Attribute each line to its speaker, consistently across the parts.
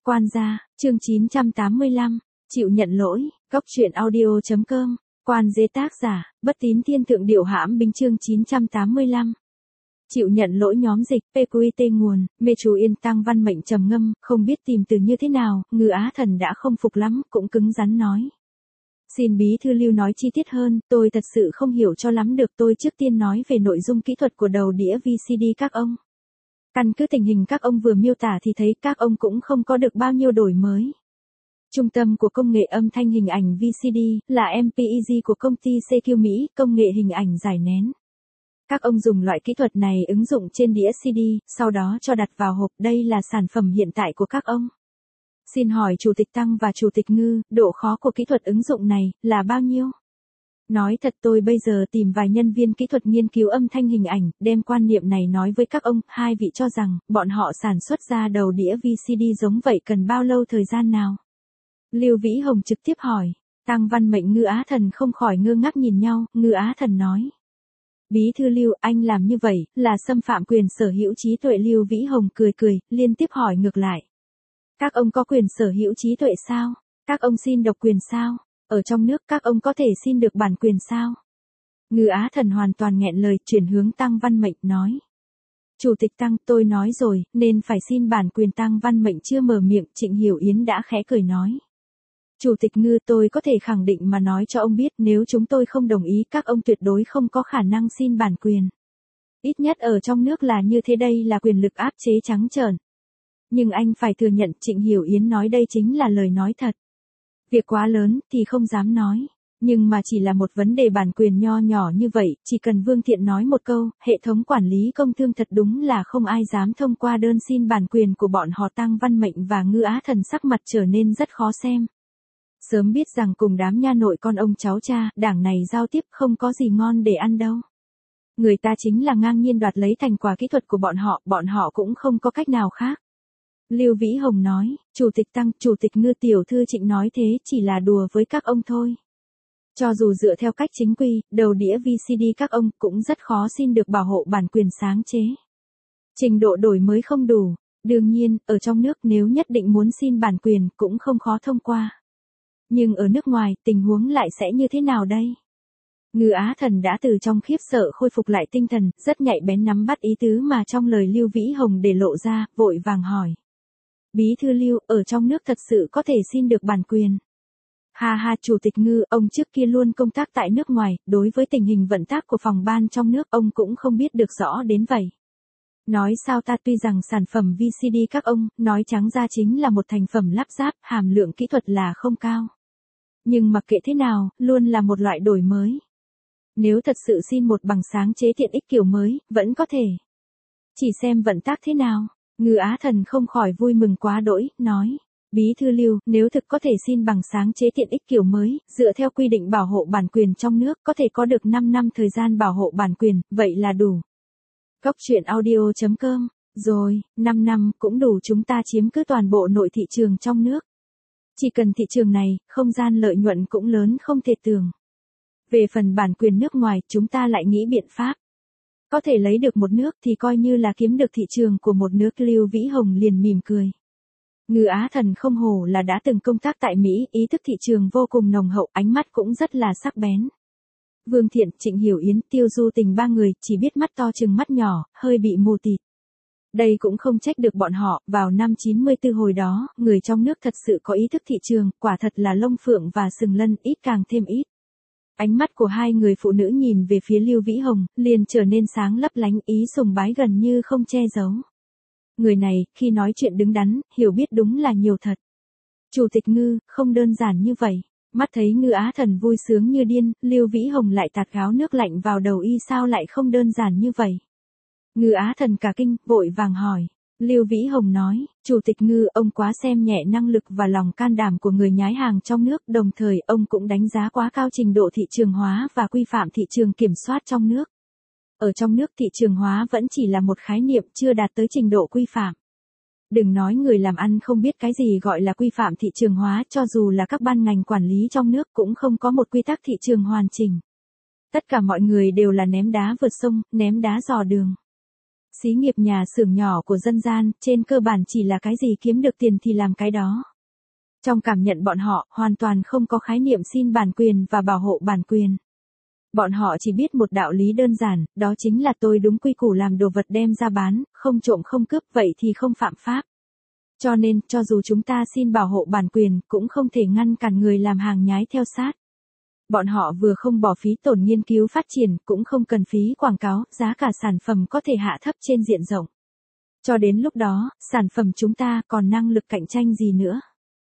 Speaker 1: Quan gia, chương 985, chịu nhận lỗi, góc truyện audio.com, quan dế tác giả, bất tín thiên thượng điệu hãm binh chương 985. Chịu nhận lỗi nhóm dịch, PQT nguồn, mê chú yên tăng văn mệnh trầm ngâm, không biết tìm từ như thế nào, Ngư Á Thần đã không phục lắm, cũng cứng rắn nói. Xin bí thư Lưu nói chi tiết hơn, tôi thật sự không hiểu cho lắm được, tôi trước tiên nói về nội dung kỹ thuật của đầu đĩa VCD các ông. Căn cứ tình hình các ông vừa miêu tả thì thấy các ông cũng không có được bao nhiêu đổi mới. Trung tâm của công nghệ âm thanh hình ảnh VCD là MPEG của công ty CQ Mỹ, công nghệ hình ảnh giải nén. Các ông dùng loại kỹ thuật này ứng dụng trên đĩa CD, sau đó cho đặt vào hộp, đây là sản phẩm hiện tại của các ông. Xin hỏi Chủ tịch Tăng và Chủ tịch Ngư, độ khó của kỹ thuật ứng dụng này là bao nhiêu? Nói thật tôi bây giờ tìm vài nhân viên kỹ thuật nghiên cứu âm thanh hình ảnh, đem quan niệm này nói với các ông, hai vị cho rằng, bọn họ sản xuất ra đầu đĩa VCD giống vậy cần bao lâu thời gian nào? Lưu Vĩ Hồng trực tiếp hỏi, Tăng Văn Mệnh Ngư Á Thần không khỏi ngơ ngác nhìn nhau, Ngư Á Thần nói. Bí thư Lưu, anh làm như vậy, là xâm phạm quyền sở hữu trí tuệ. Lưu Vĩ Hồng cười cười, liên tiếp hỏi ngược lại. Các ông có quyền sở hữu trí tuệ sao? Các ông xin độc quyền sao? Ở trong nước các ông có thể xin được bản quyền sao? Ngư Á Thần hoàn toàn nghẹn lời, chuyển hướng Tăng Văn Mệnh, nói. Chủ tịch Tăng, tôi nói rồi, nên phải xin bản quyền. Tăng Văn Mệnh chưa mở miệng, Trịnh Hiểu Yến đã khẽ cười nói. Chủ tịch Ngư, tôi có thể khẳng định mà nói cho ông biết, nếu chúng tôi không đồng ý, các ông tuyệt đối không có khả năng xin bản quyền. Ít nhất ở trong nước là như thế, đây là quyền lực áp chế trắng trợn. Nhưng anh phải thừa nhận, Trịnh Hiểu Yến nói đây chính là lời nói thật. Việc quá lớn thì không dám nói, nhưng mà chỉ là một vấn đề bản quyền nho nhỏ như vậy, chỉ cần Vương Thiện nói một câu, hệ thống quản lý công thương thật đúng là không ai dám thông qua đơn xin bản quyền của bọn họ. Tăng Văn Mệnh và Ngư Á Thần sắc mặt trở nên rất khó xem. Sớm biết rằng cùng đám nha nội con ông cháu cha, đảng này giao tiếp không có gì ngon để ăn đâu. Người ta chính là ngang nhiên đoạt lấy thành quả kỹ thuật của bọn họ cũng không có cách nào khác. Lưu Vĩ Hồng nói, Chủ tịch Tăng, Chủ tịch Ngư, tiểu thư Trịnh nói thế chỉ là đùa với các ông thôi. Cho dù dựa theo cách chính quy, đầu đĩa VCD các ông cũng rất khó xin được bảo hộ bản quyền sáng chế. Trình độ đổi mới không đủ, đương nhiên, ở trong nước nếu nhất định muốn xin bản quyền cũng không khó thông qua. Nhưng ở nước ngoài, tình huống lại sẽ như thế nào đây? Ngư Á Thần đã từ trong khiếp sợ khôi phục lại tinh thần, rất nhạy bén nắm bắt ý tứ mà trong lời Lưu Vĩ Hồng để lộ ra, vội vàng hỏi. Bí thư Lưu, ở trong nước thật sự có thể xin được bản quyền. Ha ha, Chủ tịch Ngư, ông trước kia luôn công tác tại nước ngoài, đối với tình hình vận tác của phòng ban trong nước ông cũng không biết được rõ đến vậy. Nói sao ta, tuy rằng sản phẩm VCD các ông, nói trắng ra chính là một thành phẩm lắp ráp, hàm lượng kỹ thuật là không cao. Nhưng mặc kệ thế nào, luôn là một loại đổi mới. Nếu thật sự xin một bằng sáng chế tiện ích kiểu mới, vẫn có thể. Chỉ xem vận tác thế nào. Ngư Á Thần không khỏi vui mừng quá đỗi, nói. Bí thư Lưu, nếu thực có thể xin bằng sáng chế tiện ích kiểu mới, dựa theo quy định bảo hộ bản quyền trong nước, có thể có được 5 năm thời gian bảo hộ bản quyền, vậy là đủ. Góc truyện audio.com, rồi, 5 năm cũng đủ chúng ta chiếm cứ toàn bộ nội thị trường trong nước. Chỉ cần thị trường này, không gian lợi nhuận cũng lớn không thể tưởng. Về phần bản quyền nước ngoài, chúng ta lại nghĩ biện pháp. Có thể lấy được một nước thì coi như là kiếm được thị trường của một nước. Lưu Vĩ Hồng liền mỉm cười. Ngư Á Thần không hổ là đã từng công tác tại Mỹ, ý thức thị trường vô cùng nồng hậu, ánh mắt cũng rất là sắc bén. Vương Thiện, Trịnh Hiểu Yến, Tiêu Du Tình ba người chỉ biết mắt to chừng mắt nhỏ, hơi bị mù tịt. Đây cũng không trách được bọn họ, vào năm 94 hồi đó, người trong nước thật sự có ý thức thị trường, quả thật là lông phượng và sừng lân, ít càng thêm ít. Ánh mắt của hai người phụ nữ nhìn về phía Lưu Vĩ Hồng, liền trở nên sáng lấp lánh, ý sùng bái gần như không che giấu. Người này, khi nói chuyện đứng đắn, hiểu biết đúng là nhiều thật. Chủ tịch Ngư, không đơn giản như vậy. Mắt thấy Ngư Á Thần vui sướng như điên, Lưu Vĩ Hồng lại tạt gáo nước lạnh vào đầu y, sao lại không đơn giản như vậy? Ngư Á Thần cả kinh, vội vàng hỏi. Lưu Vĩ Hồng nói, Chủ tịch Ngư, ông quá xem nhẹ năng lực và lòng can đảm của người nhái hàng trong nước, đồng thời ông cũng đánh giá quá cao trình độ thị trường hóa và quy phạm thị trường kiểm soát trong nước. Ở trong nước thị trường hóa vẫn chỉ là một khái niệm, chưa đạt tới trình độ quy phạm. Đừng nói người làm ăn không biết cái gì gọi là quy phạm thị trường hóa, cho dù là các ban ngành quản lý trong nước cũng không có một quy tắc thị trường hoàn chỉnh. Tất cả mọi người đều là ném đá vượt sông, ném đá dò đường. Xí nghiệp nhà xưởng nhỏ của dân gian, trên cơ bản chỉ là cái gì kiếm được tiền thì làm cái đó. Trong cảm nhận bọn họ, hoàn toàn không có khái niệm xin bản quyền và bảo hộ bản quyền. Bọn họ chỉ biết một đạo lý đơn giản, đó chính là tôi đúng quy củ làm đồ vật đem ra bán, không trộm không cướp, vậy thì không phạm pháp. Cho nên, cho dù chúng ta xin bảo hộ bản quyền, cũng không thể ngăn cản người làm hàng nhái theo sát. Bọn họ vừa không bỏ phí tổn nghiên cứu phát triển, cũng không cần phí quảng cáo, giá cả sản phẩm có thể hạ thấp trên diện rộng. Cho đến lúc đó, sản phẩm chúng ta còn năng lực cạnh tranh gì nữa?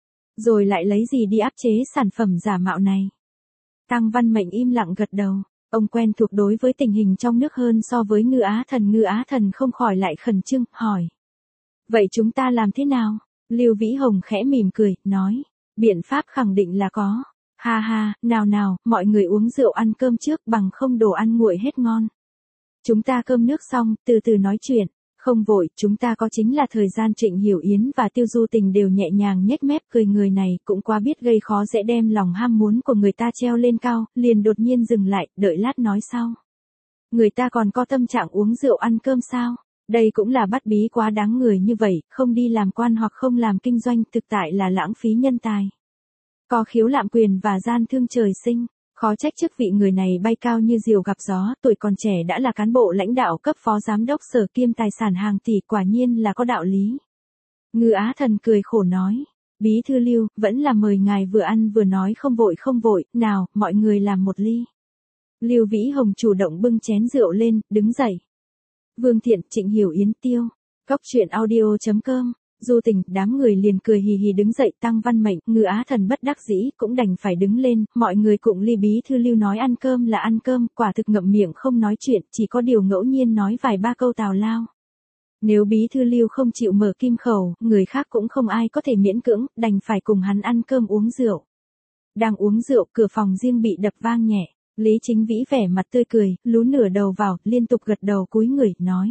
Speaker 1: Rồi lại lấy gì đi áp chế sản phẩm giả mạo này? Tăng Văn Mệnh im lặng gật đầu, ông quen thuộc đối với tình hình trong nước hơn so với Ngư Á Thần không khỏi lại khẩn trương, hỏi. Vậy chúng ta làm thế nào? Lưu Vĩ Hồng khẽ mỉm cười, nói. Biện pháp khẳng định là có. Ha ha, nào, mọi người uống rượu ăn cơm trước bằng không đồ ăn nguội hết ngon. Chúng ta cơm nước xong, từ từ nói chuyện. Không vội, chúng ta có chính là thời gian. Trịnh Hiểu Yến và Tiêu Du Tình đều nhẹ nhàng nhếch mép cười, người này cũng quá biết gây khó dễ, đem lòng ham muốn của người ta treo lên cao, liền đột nhiên dừng lại, đợi lát nói sau. Người ta còn có tâm trạng uống rượu ăn cơm sao? Đây cũng là bắt bí quá đáng, người như vậy, không đi làm quan hoặc không làm kinh doanh, thực tại là lãng phí nhân tài. Có khiếu lạm quyền và gian thương trời sinh. Khó trách chức vị người này bay cao như diều gặp gió, tuổi còn trẻ đã là cán bộ lãnh đạo cấp phó giám đốc sở kiêm tài sản hàng tỷ, quả nhiên là có đạo lý. Ngư Á Thần cười khổ nói, Bí thư Lưu, vẫn là mời ngài vừa ăn vừa nói, không vội, nào, mọi người làm một ly. Lưu Vĩ Hồng chủ động bưng chén rượu lên, đứng dậy. Vương Thiện, Trịnh Hiểu Yến, Tiêu, Cóc Truyện Audio.com. Du Tình, đám người liền cười hì hì đứng dậy. Tăng Văn Mệnh, Ngư Á Thần bất đắc dĩ, cũng đành phải đứng lên, mọi người cùng ly. Bí thư Lưu nói ăn cơm là ăn cơm, quả thực ngậm miệng không nói chuyện, chỉ có điều ngẫu nhiên nói vài ba câu tào lao. Nếu Bí thư Lưu không chịu mở kim khẩu, người khác cũng không ai có thể miễn cưỡng, đành phải cùng hắn ăn cơm uống rượu. Đang uống rượu, cửa phòng riêng bị đập vang nhẹ, Lý Chính Vĩ vẻ mặt tươi cười, lú nửa đầu vào, liên tục gật đầu cúi người, nói.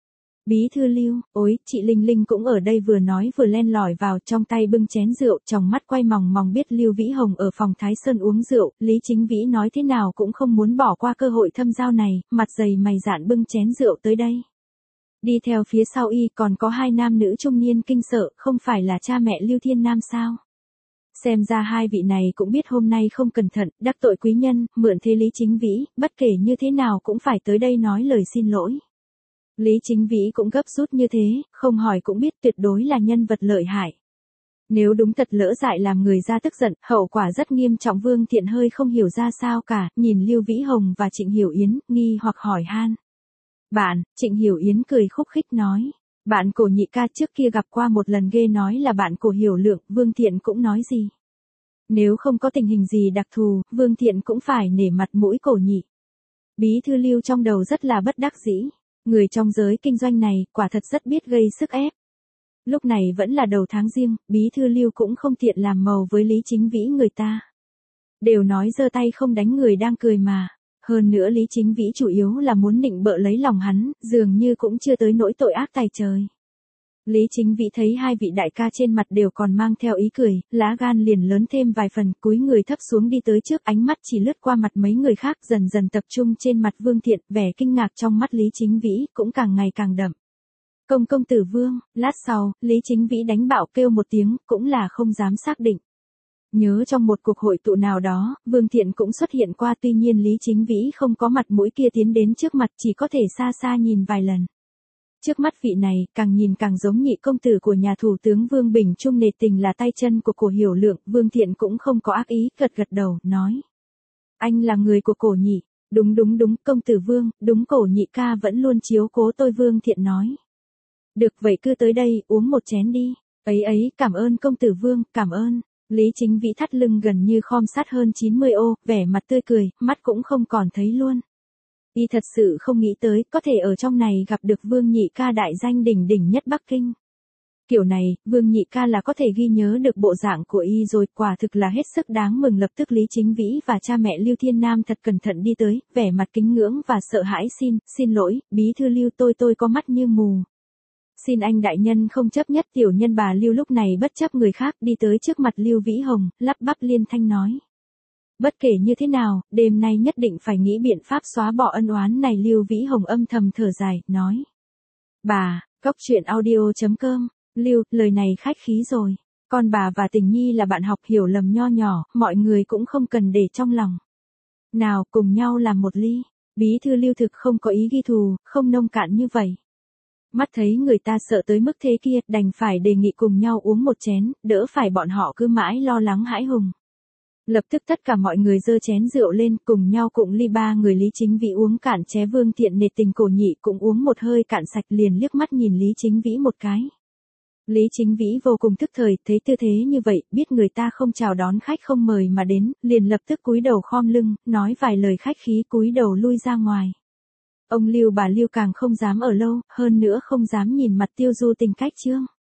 Speaker 1: Bí thư Lưu, ôi, chị Linh Linh cũng ở đây, vừa nói vừa len lỏi vào, trong tay bưng chén rượu, trong mắt quay mòng mòng, biết Lưu Vĩ Hồng ở phòng Thái Sơn uống rượu, Lý Chính Vĩ nói thế nào cũng không muốn bỏ qua cơ hội thâm giao này, mặt dày mày dạn bưng chén rượu tới đây. Đi theo phía sau y còn có hai nam nữ trung niên kinh sợ, không phải là cha mẹ Lưu Thiên Nam sao? Xem ra hai vị này cũng biết hôm nay không cẩn thận, đắc tội quý nhân, mượn thế Lý Chính Vĩ, bất kể như thế nào cũng phải tới đây nói lời xin lỗi. Lý Chính Vĩ cũng gấp rút như thế, không hỏi cũng biết tuyệt đối là nhân vật lợi hại. Nếu đúng thật lỡ dại làm người ra tức giận, hậu quả rất nghiêm trọng. Vương Thiện hơi không hiểu ra sao cả, nhìn Lưu Vĩ Hồng và Trịnh Hiểu Yến, nghi hoặc hỏi han. Bạn, Trịnh Hiểu Yến cười khúc khích nói. Bạn của Nhị ca trước kia gặp qua một lần, ghê nói là bạn của Hiểu Lượng. Vương Thiện cũng nói gì? Nếu không có tình hình gì đặc thù, Vương Thiện cũng phải nể mặt mũi Cổ Nhị. Bí thư Lưu trong đầu rất là bất đắc dĩ. Người trong giới kinh doanh này, quả thật rất biết gây sức ép. Lúc này vẫn là đầu tháng riêng, Bí thư Lưu cũng không tiện làm màu với Lý Chính Vĩ người ta. Đều nói giơ tay không đánh người đang cười mà. Hơn nữa Lý Chính Vĩ chủ yếu là muốn nịnh bợ lấy lòng hắn, dường như cũng chưa tới nỗi tội ác tày trời. Lý Chính Vĩ thấy hai vị đại ca trên mặt đều còn mang theo ý cười, lá gan liền lớn thêm vài phần, cúi người thấp xuống đi tới trước, ánh mắt chỉ lướt qua mặt mấy người khác, dần dần tập trung trên mặt Vương Thiện, vẻ kinh ngạc trong mắt Lý Chính Vĩ cũng càng ngày càng đậm. Công tử Vương, lát sau, Lý Chính Vĩ đánh bạo kêu một tiếng, cũng là không dám xác định. Nhớ trong một cuộc hội tụ nào đó, Vương Thiện cũng xuất hiện qua, tuy nhiên Lý Chính Vĩ không có mặt mũi kia tiến đến trước mặt, chỉ có thể xa xa nhìn vài lần. Trước mắt vị này, càng nhìn càng giống Nhị công tử của nhà thủ tướng Vương Bình Trung, nề tình là tay chân của Cổ Hiểu Lượng. Vương Thiện cũng không có ác ý, gật đầu, nói. Anh là người của Cổ Nhị. Đúng, công tử Vương, đúng, Cổ Nhị ca vẫn luôn chiếu cố tôi. Vương Thiện nói. Được vậy cứ tới đây, uống một chén đi. Ấy, cảm ơn công tử Vương, cảm ơn. Lý Chính Vĩ thắt lưng gần như khom sát hơn 90 ô, vẻ mặt tươi cười, mắt cũng không còn thấy luôn. Y thật sự không nghĩ tới, có thể ở trong này gặp được Vương Nhị ca đại danh đỉnh đỉnh nhất Bắc Kinh. Kiểu này, Vương Nhị ca là có thể ghi nhớ được bộ dạng của y rồi, quả thực là hết sức đáng mừng. Lập tức Lý Chính Vĩ và cha mẹ Lưu Thiên Nam thật cẩn thận đi tới, vẻ mặt kính ngưỡng và sợ hãi. Xin lỗi, Bí thư Lưu, tôi có mắt như mù. Xin anh đại nhân không chấp nhất. Tiểu nhân bà Lưu lúc này bất chấp người khác đi tới trước mặt Lưu Vĩ Hồng, lắp bắp liên thanh nói. Bất kể như thế nào, đêm nay nhất định phải nghĩ biện pháp xóa bỏ ân oán này. Lưu Vĩ Hồng âm thầm thở dài, nói. Bà, cóc truyện audio.com, Lưu, lời này khách khí rồi. Con bà và Tình Nhi là bạn học, hiểu lầm nho nhỏ, mọi người cũng không cần để trong lòng. Nào, cùng nhau làm một ly. Bí thư Lưu thực không có ý ghi thù, không nông cạn như vậy. Mắt thấy người ta sợ tới mức thế kia, đành phải đề nghị cùng nhau uống một chén, đỡ phải bọn họ cứ mãi lo lắng hãi hùng. Lập tức tất cả mọi người giơ chén rượu lên, cùng nhau cụng ly. Ba người Lý Chính Vĩ uống cạn ché, Vương Thiện nệt tình Cổ Nhị cũng uống một hơi cạn sạch, liền liếc mắt nhìn Lý Chính Vĩ một cái. Lý Chính Vĩ vô cùng tức thời, thấy tư thế như vậy, biết người ta không chào đón khách không mời mà đến, liền lập tức cúi đầu khom lưng, nói vài lời khách khí cúi đầu lui ra ngoài. Ông Lưu bà Lưu càng không dám ở lâu, hơn nữa không dám nhìn mặt Tiêu Du Tình cách Trương.